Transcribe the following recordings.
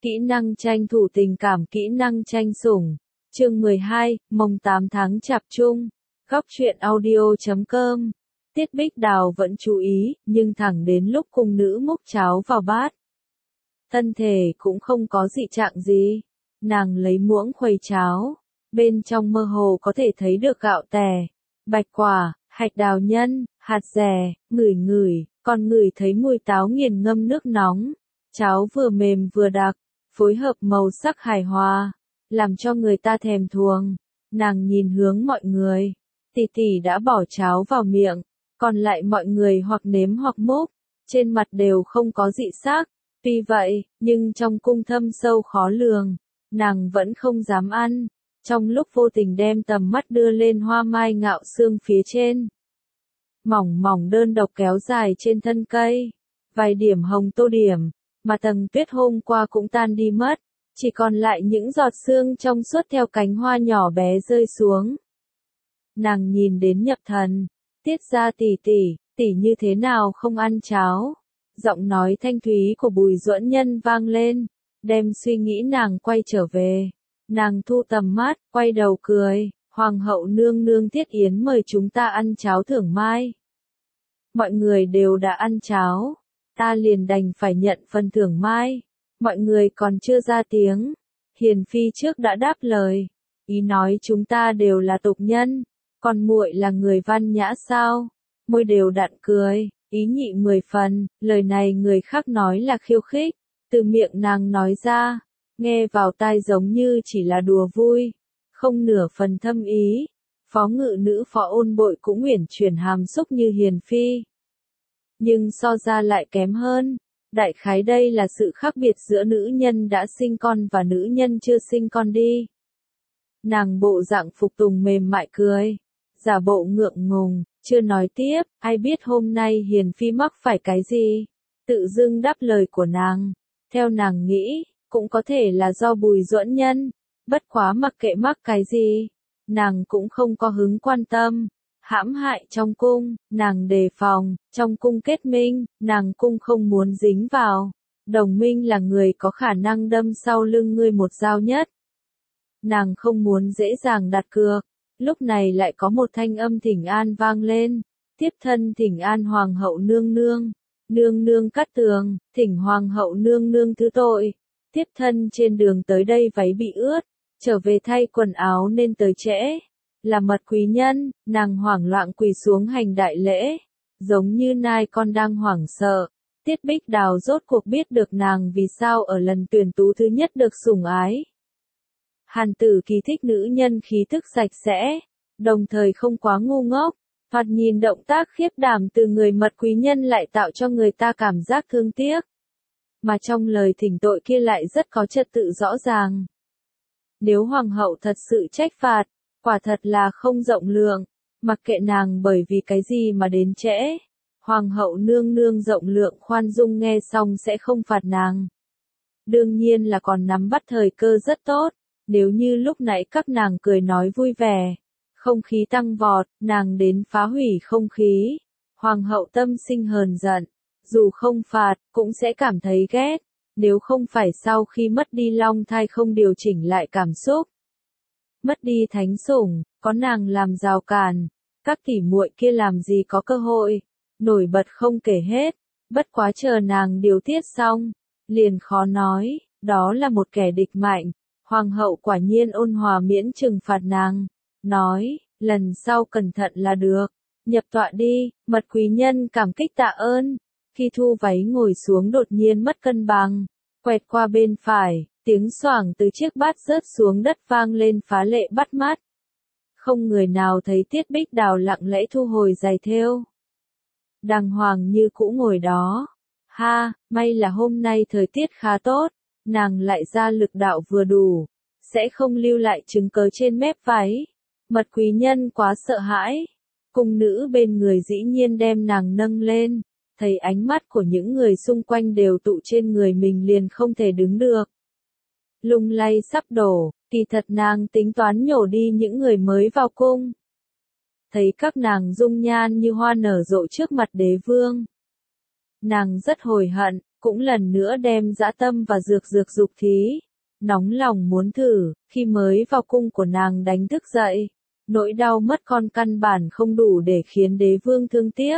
Kỹ năng tranh thủ tình cảm, kỹ năng tranh sủng. Chương 12, mồng 8 tháng Chạp Trung. Góc truyện audio.com. Tiết Bích Đào vẫn chú ý, nhưng thẳng đến lúc cung nữ múc cháo vào bát, thân thể cũng không có dị trạng gì. Nàng lấy muỗng khuấy cháo, bên trong mơ hồ có thể thấy được gạo tẻ, bạch quả, hạch đào nhân, hạt dẻ, ngửi, còn ngửi thấy mùi táo nghiền ngâm nước nóng. Cháo vừa mềm vừa đặc, phối hợp màu sắc hài hòa, làm cho người ta thèm thuồng. Nàng nhìn hướng mọi người, tỷ tỷ đã bỏ cháo vào miệng, còn lại mọi người hoặc nếm hoặc múc, trên mặt đều không có dị sắc. Tuy vậy, nhưng trong cung thâm sâu khó lường, nàng vẫn không dám ăn, trong lúc vô tình đem tầm mắt đưa lên hoa mai ngạo xương phía trên. Mỏng mỏng đơn độc kéo dài trên thân cây, vài điểm hồng tô điểm, mà tầng tuyết hôm qua cũng tan đi mất, chỉ còn lại những giọt sương trong suốt theo cánh hoa nhỏ bé rơi xuống. Nàng nhìn đến nhập thần, Tiết gia tỷ như thế nào không ăn cháo? Giọng nói thanh thúy của Bùi Duẫn Nhân vang lên, đem suy nghĩ nàng quay trở về. Nàng thu tầm mắt, quay đầu cười, Hoàng hậu nương nương Thiết Yến mời chúng ta ăn cháo thưởng mai. Mọi người đều đã ăn cháo, ta liền đành phải nhận phần thưởng mai. Mọi người còn chưa ra tiếng, Hiền Phi trước đã đáp lời, ý nói chúng ta đều là tục nhân, còn muội là người văn nhã sao? Môi đều đặn cười, ý nhị 10 phần, lời này người khác nói là khiêu khích, từ miệng nàng nói ra, nghe vào tai giống như chỉ là đùa vui, không nửa phần thâm ý. Phó ngự nữ Phó Ôn Bội cũng uyển chuyển hàm xúc như Hiền Phi, nhưng so ra lại kém hơn. Đại khái đây là sự khác biệt giữa nữ nhân đã sinh con và nữ nhân chưa sinh con đi. Nàng bộ dạng phục tùng mềm mại cười, giả bộ ngượng ngùng, chưa nói tiếp, ai biết hôm nay Hiền Phi mắc phải cái gì. Tự dưng đáp lời của nàng, theo nàng nghĩ, cũng có thể là do Bùi Duẫn Nhân, bất quá mặc kệ mắc cái gì, nàng cũng không có hứng quan tâm. Hãm hại trong cung, nàng đề phòng, trong cung kết minh, nàng cung không muốn dính vào. Đồng minh là người có khả năng đâm sau lưng ngươi một dao nhất. Nàng không muốn dễ dàng đặt cược. Lúc này lại có một thanh âm thỉnh an vang lên. Tiếp thân thỉnh an Hoàng hậu nương nương. Nương nương Cát Tường, thỉnh Hoàng hậu nương nương thứ tội. Tiếp thân trên đường tới đây váy bị ướt, trở về thay quần áo nên tới trễ. Là mật quý nhân, nàng hoảng loạn quỳ xuống hành đại lễ, giống như nai con đang hoảng sợ. Tiết Bích Đào rốt cuộc biết được nàng vì sao ở lần tuyển tú thứ nhất được sủng ái. Hàn Tử Kỳ thích nữ nhân khí thức sạch sẽ, đồng thời không quá ngu ngốc, thoạt nhìn động tác khiếp đảm từ người mật quý nhân lại tạo cho người ta cảm giác thương tiếc. Mà trong lời thỉnh tội kia lại rất có trật tự rõ ràng. Nếu hoàng hậu thật sự trách phạt, quả thật là không rộng lượng, mặc kệ nàng bởi vì cái gì mà đến trễ. Hoàng hậu nương nương rộng lượng khoan dung nghe xong sẽ không phạt nàng. Đương nhiên là còn nắm bắt thời cơ rất tốt, nếu như lúc nãy các nàng cười nói vui vẻ, không khí tăng vọt, nàng đến phá hủy không khí. Hoàng hậu tâm sinh hờn giận, dù không phạt, cũng sẽ cảm thấy ghét, nếu không phải sau khi mất đi long thai không điều chỉnh lại cảm xúc. Mất đi thánh sủng, có nàng làm rào cản, các tỷ muội kia làm gì có cơ hội, nổi bật không kể hết, bất quá chờ nàng điều tiết xong, liền khó nói, đó là một kẻ địch mạnh. Hoàng hậu quả nhiên ôn hòa miễn trừng phạt nàng, nói, lần sau cẩn thận là được, nhập tọa đi. Mật quý nhân cảm kích tạ ơn, khi thu váy ngồi xuống đột nhiên mất cân bằng, quẹt qua bên phải. Tiếng xoảng từ chiếc bát rớt xuống đất vang lên phá lệ bắt mắt. Không người nào thấy Tiết Bích Đào lặng lẽ thu hồi giày thêu. Đàng hoàng như cũ ngồi đó. Ha, may là hôm nay thời tiết khá tốt, nàng lại ra lực đạo vừa đủ, sẽ không lưu lại chứng cớ trên mép váy. Mật quý nhân quá sợ hãi. Cung nữ bên người dĩ nhiên đem nàng nâng lên, thấy ánh mắt của những người xung quanh đều tụ trên người mình liền không thể đứng được. Lung lay sắp đổ, kỳ thật nàng tính toán nhổ đi những người mới vào cung. Thấy các nàng dung nhan như hoa nở rộ trước mặt đế vương. Nàng rất hối hận, cũng lần nữa đem dã tâm và dược dục thí. Nóng lòng muốn thử, khi mới vào cung của nàng đánh thức dậy. Nỗi đau mất con căn bản không đủ để khiến đế vương thương tiếc.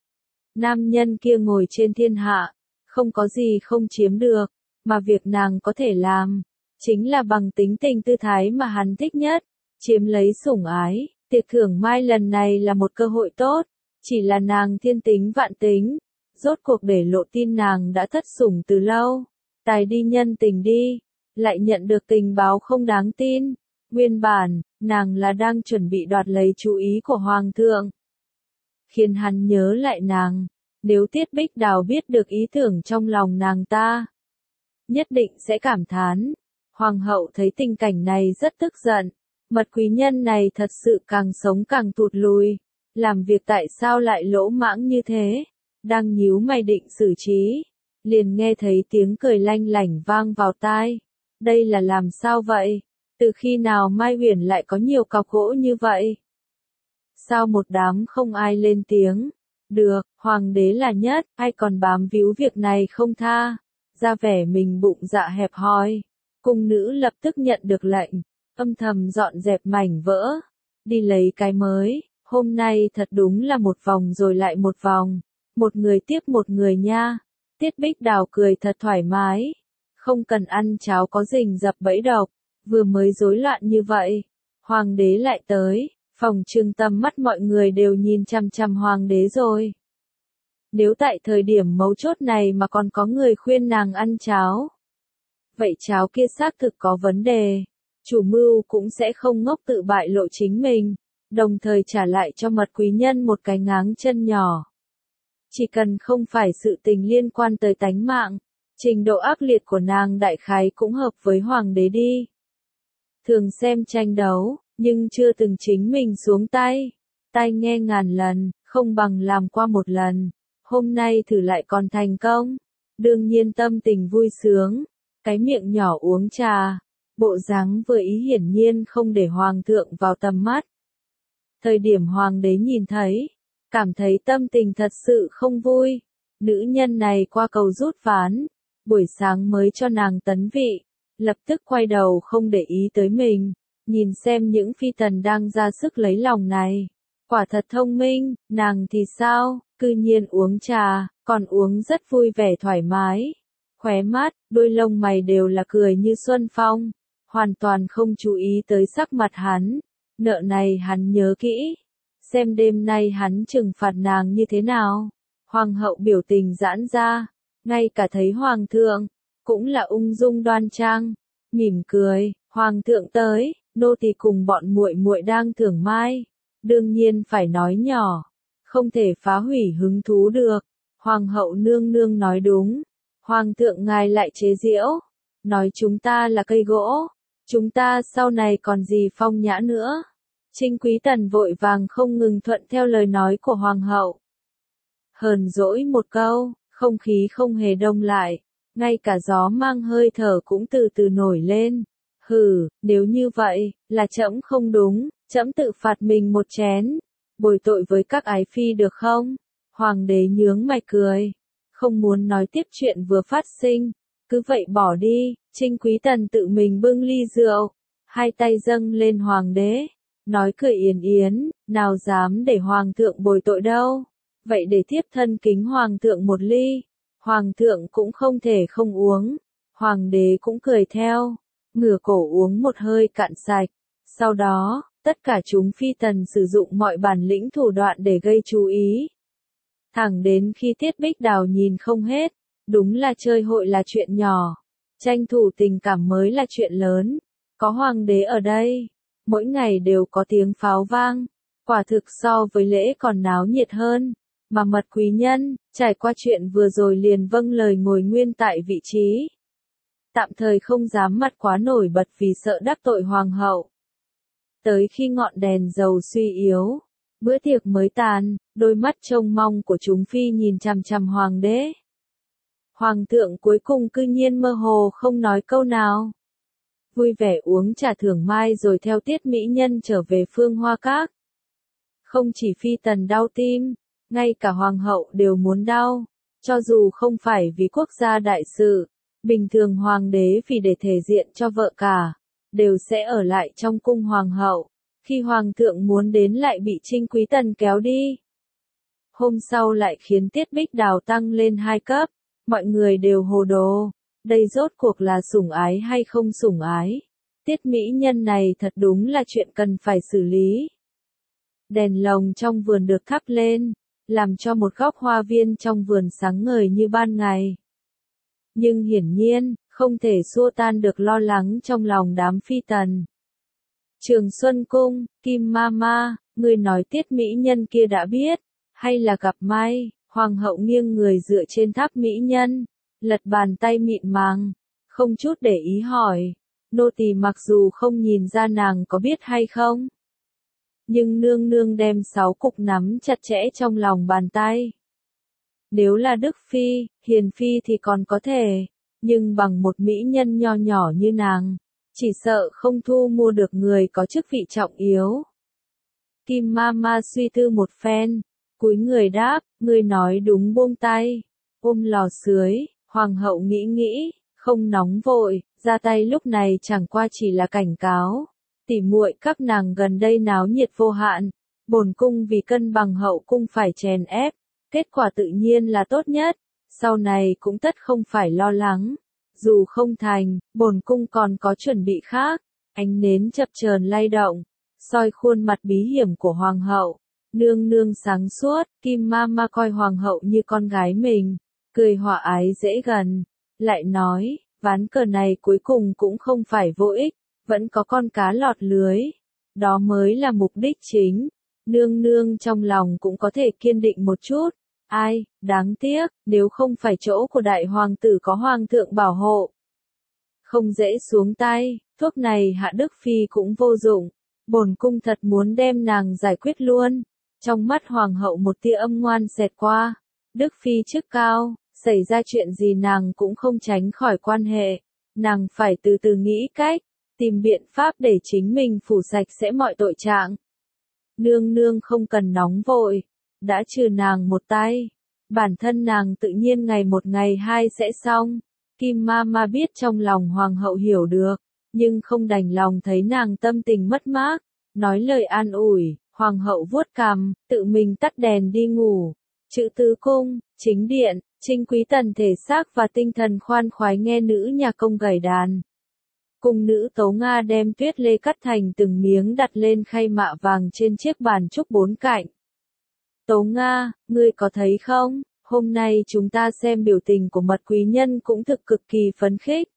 Nam nhân kia ngồi trên thiên hạ, không có gì không chiếm được, mà việc nàng có thể làm, chính là bằng tính tình tư thái mà hắn thích nhất, chiếm lấy sủng ái. Tiệc thưởng mai lần này là một cơ hội tốt, chỉ là nàng thiên tính vạn tính, rốt cuộc để lộ tin nàng đã thất sủng từ lâu. Tài đi nhân tình đi, lại nhận được tình báo không đáng tin. Nguyên bản, nàng là đang chuẩn bị đoạt lấy chú ý của hoàng thượng. Khiến hắn nhớ lại nàng, nếu Tiết Bích Đào biết được ý tưởng trong lòng nàng ta, nhất định sẽ cảm thán. Hoàng hậu thấy tình cảnh này rất tức giận, mật quý nhân này thật sự càng sống càng tụt lùi, làm việc tại sao lại lỗ mãng như thế, đang nhíu mày định xử trí, liền nghe thấy tiếng cười lanh lảnh vang vào tai. Đây là làm sao vậy? Từ khi nào Mai Huyền lại có nhiều cọc gỗ như vậy? Sao một đám không ai lên tiếng? Được, hoàng đế là nhất, ai còn bám víu việc này không tha, ra vẻ mình bụng dạ hẹp hòi. Cung nữ lập tức nhận được lệnh, âm thầm dọn dẹp mảnh vỡ, đi lấy cái mới. Hôm nay thật đúng là một vòng rồi lại một vòng, một người tiếp một người nha. Tiết Bích Đào cười thật thoải mái, không cần ăn cháo có rình rập bẫy độc, vừa mới rối loạn như vậy, hoàng đế lại tới, phòng trừng tầm mắt mọi người đều nhìn chằm chằm hoàng đế rồi. Nếu tại thời điểm mấu chốt này mà còn có người khuyên nàng ăn cháo, vậy cháo kia xác thực có vấn đề, chủ mưu cũng sẽ không ngốc tự bại lộ chính mình, đồng thời trả lại cho mật quý nhân một cái ngáng chân nhỏ. Chỉ cần không phải sự tình liên quan tới tánh mạng, trình độ ác liệt của nàng đại khái cũng hợp với hoàng đế đi. Thường xem tranh đấu, nhưng chưa từng chính mình xuống tay. Tai nghe ngàn lần, không bằng làm qua một lần. Hôm nay thử lại còn thành công. Đương nhiên tâm tình vui sướng. Cái miệng nhỏ uống trà. Bộ dáng vừa ý hiển nhiên không để hoàng thượng vào tầm mắt. Thời điểm hoàng đế nhìn thấy, cảm thấy tâm tình thật sự không vui. Nữ nhân này qua cầu rút ván, buổi sáng mới cho nàng tấn vị, lập tức quay đầu không để ý tới mình, nhìn xem những phi tần đang ra sức lấy lòng này. Quả thật thông minh, nàng thì sao, cư nhiên uống trà, còn uống rất vui vẻ thoải mái. Khóe mắt, đôi lông mày đều là cười như xuân phong, hoàn toàn không chú ý tới sắc mặt hắn. Nợ này hắn nhớ kỹ, xem đêm nay hắn trừng phạt nàng như thế nào. Hoàng hậu biểu tình giãn ra, ngay cả thấy hoàng thượng, cũng là ung dung đoan trang, mỉm cười. Hoàng thượng tới, nô tỳ cùng bọn muội muội đang thưởng mai, đương nhiên phải nói nhỏ, không thể phá hủy hứng thú được. Hoàng hậu nương nương nói đúng, hoàng thượng ngài lại chế giễu, nói chúng ta là cây gỗ, chúng ta sau này còn gì phong nhã nữa. Trinh Quý Tần vội vàng không ngừng thuận theo lời nói của hoàng hậu. Hờn dỗi một câu, không khí không hề đông lại, ngay cả gió mang hơi thở cũng từ từ nổi lên. Hừ, nếu như vậy, là trẫm không đúng, trẫm tự phạt mình một chén, bồi tội với các ái phi được không? Hoàng đế nhướng mày cười, không muốn nói tiếp chuyện vừa phát sinh, cứ vậy bỏ đi. Trinh Quý Tần tự mình bưng ly rượu, hai tay dâng lên hoàng đế, nói cười yến yến, nào dám để hoàng thượng bồi tội đâu, vậy để thiếp thân kính hoàng thượng một ly. Hoàng thượng cũng không thể không uống, hoàng đế cũng cười theo, ngửa cổ uống một hơi cạn sạch. Sau đó, tất cả chúng phi tần sử dụng mọi bản lĩnh thủ đoạn để gây chú ý. Thẳng đến khi Tiết Bích Đào nhìn không hết, đúng là chơi hội là chuyện nhỏ, tranh thủ tình cảm mới là chuyện lớn. Có hoàng đế ở đây, mỗi ngày đều có tiếng pháo vang, quả thực so với lễ còn náo nhiệt hơn. Mà mật quý nhân, trải qua chuyện vừa rồi liền vâng lời ngồi nguyên tại vị trí. Tạm thời không dám mặt quá nổi bật vì sợ đắc tội hoàng hậu. Tới khi ngọn đèn dầu suy yếu, bữa tiệc mới tàn, đôi mắt trông mong của chúng phi nhìn chằm chằm hoàng đế. Hoàng thượng cuối cùng cư nhiên mơ hồ không nói câu nào. Vui vẻ uống trà thưởng mai rồi theo tiết mỹ nhân trở về Phương Hoa Các. Không chỉ phi tần đau tim, ngay cả hoàng hậu đều muốn đau. Cho dù không phải vì quốc gia đại sự, bình thường hoàng đế vì để thể diện cho vợ cả, đều sẽ ở lại trong cung hoàng hậu, khi hoàng thượng muốn đến lại bị Trinh Quý Tần kéo đi. Hôm sau lại khiến Tiết Bích Đào tăng lên 2 cấp, mọi người đều hồ đồ, đây rốt cuộc là sủng ái hay không sủng ái. Tiết mỹ nhân này thật đúng là chuyện cần phải xử lý. Đèn lồng trong vườn được thắp lên, làm cho một góc hoa viên trong vườn sáng ngời như ban ngày. Nhưng hiển nhiên, không thể xua tan được lo lắng trong lòng đám phi tần. Trường Xuân Cung, Kim Mama, ngươi nói Tiết mỹ nhân kia đã biết, hay là gặp may? Hoàng hậu nghiêng người dựa trên tháp mỹ nhân, lật bàn tay mịn màng, không chút để ý hỏi. Nô tỳ mặc dù không nhìn ra nàng có biết hay không, nhưng nương nương đem 6 cục nắm chặt chẽ trong lòng bàn tay. Nếu là Đức Phi, Hiền Phi thì còn có thể, nhưng bằng một mỹ nhân nho nhỏ như nàng, chỉ sợ không thu mua được người có chức vị trọng yếu. Kim Mama suy tư một phen, cúi người đáp, ngươi nói đúng, buông tay, ôm lò sưởi. Hoàng hậu nghĩ nghĩ, không nóng vội, ra tay lúc này chẳng qua chỉ là cảnh cáo. Tỉ muội các nàng gần đây náo nhiệt vô hạn, bổn cung vì cân bằng hậu cung phải chèn ép, kết quả tự nhiên là tốt nhất, sau này cũng tất không phải lo lắng. Dù không thành, bổn cung còn có chuẩn bị khác. Ánh nến chập chờn lay động, soi khuôn mặt bí hiểm của hoàng hậu. Nương nương sáng suốt, Kim Mama coi hoàng hậu như con gái mình, cười hòa ái dễ gần, lại nói, ván cờ này cuối cùng cũng không phải vô ích, vẫn có con cá lọt lưới, đó mới là mục đích chính. Nương nương trong lòng cũng có thể kiên định một chút. Ai, đáng tiếc, nếu không phải chỗ của đại hoàng tử có hoàng thượng bảo hộ, không dễ xuống tay, thuốc này Hạ Đức Phi cũng vô dụng, bổn cung thật muốn đem nàng giải quyết luôn. Trong mắt hoàng hậu một tia âm ngoan xẹt qua, Đức Phi chức cao, xảy ra chuyện gì nàng cũng không tránh khỏi quan hệ, nàng phải từ từ nghĩ cách, tìm biện pháp để chính mình phủ sạch sẽ mọi tội trạng. Nương nương không cần nóng vội, đã trừ nàng một tay, bản thân nàng tự nhiên ngày một ngày hai sẽ xong. Kim Mama biết trong lòng hoàng hậu hiểu được, nhưng không đành lòng thấy nàng tâm tình mất mát, nói lời an ủi. Hoàng hậu vuốt cằm, tự mình tắt đèn đi ngủ. Chữ tứ cung, chính điện, Trinh Quý Tần thể xác và tinh thần khoan khoái nghe nữ nhà công gảy đàn. Cung nữ Tấu Nga đem tuyết lê cắt thành từng miếng đặt lên khay mạ vàng trên chiếc bàn trúc 4 cạnh. Tấu Nga, ngươi có thấy không, hôm nay chúng ta xem biểu tình của mật quý nhân cũng thực cực kỳ phấn khích.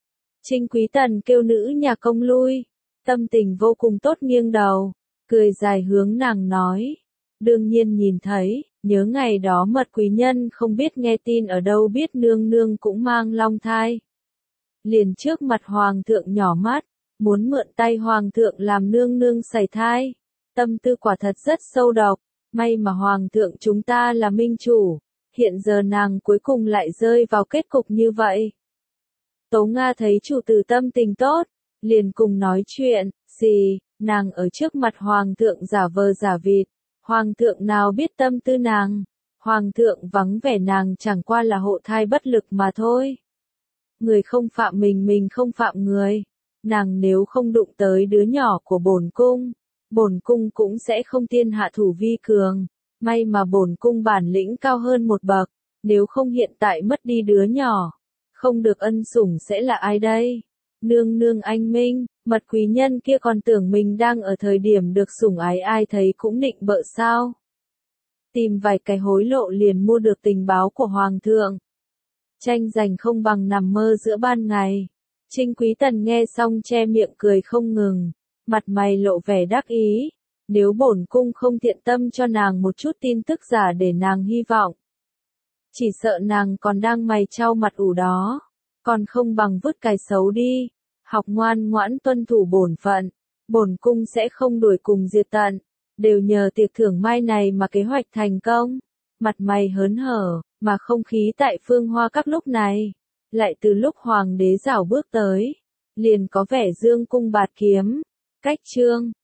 Trinh Quý Tần kêu nữ nhà công lui, tâm tình vô cùng tốt nghiêng đầu, cười dài hướng nàng nói. Đương nhiên nhìn thấy, nhớ ngày đó mật quý nhân không biết nghe tin ở đâu biết nương nương cũng mang long thai. Liền trước mặt hoàng thượng nhỏ mắt, muốn mượn tay hoàng thượng làm nương nương sảy thai. Tâm tư quả thật rất sâu độc, may mà hoàng thượng chúng ta là minh chủ, hiện giờ nàng cuối cùng lại rơi vào kết cục như vậy. Tấu Nga thấy chủ tử tâm tình tốt, liền cùng nói chuyện, gì, nàng ở trước mặt hoàng thượng giả vờ giả vịt, hoàng thượng nào biết tâm tư nàng, hoàng thượng vắng vẻ nàng chẳng qua là hộ thai bất lực mà thôi. Người không phạm mình không phạm người, nàng nếu không đụng tới đứa nhỏ của bổn cung cũng sẽ không tiên hạ thủ vi cường, may mà bổn cung bản lĩnh cao hơn một bậc, nếu không hiện tại mất đi đứa nhỏ, không được ân sủng sẽ là ai đây? Nương nương anh minh, mật quý nhân kia còn tưởng mình đang ở thời điểm được sủng ái, ai thấy cũng nịnh bợ sao? Tìm vài cái hối lộ liền mua được tình báo của hoàng thượng. Tranh giành không bằng nằm mơ giữa ban ngày. Trinh Quý Tần nghe xong che miệng cười không ngừng, mặt mày lộ vẻ đắc ý. Nếu bổn cung không thiện tâm cho nàng một chút tin tức giả để nàng hy vọng, chỉ sợ nàng còn đang mày trao mặt ủ đó, còn không bằng vứt cài xấu đi, học ngoan ngoãn tuân thủ bổn phận, bổn cung sẽ không đuổi cùng diệt tận, đều nhờ tiệc thưởng mai này mà kế hoạch thành công. Mặt mày hớn hở, mà không khí tại Phương Hoa Các lúc này, lại từ lúc hoàng đế rảo bước tới, liền có vẻ dương cung bạt kiếm. Cách chương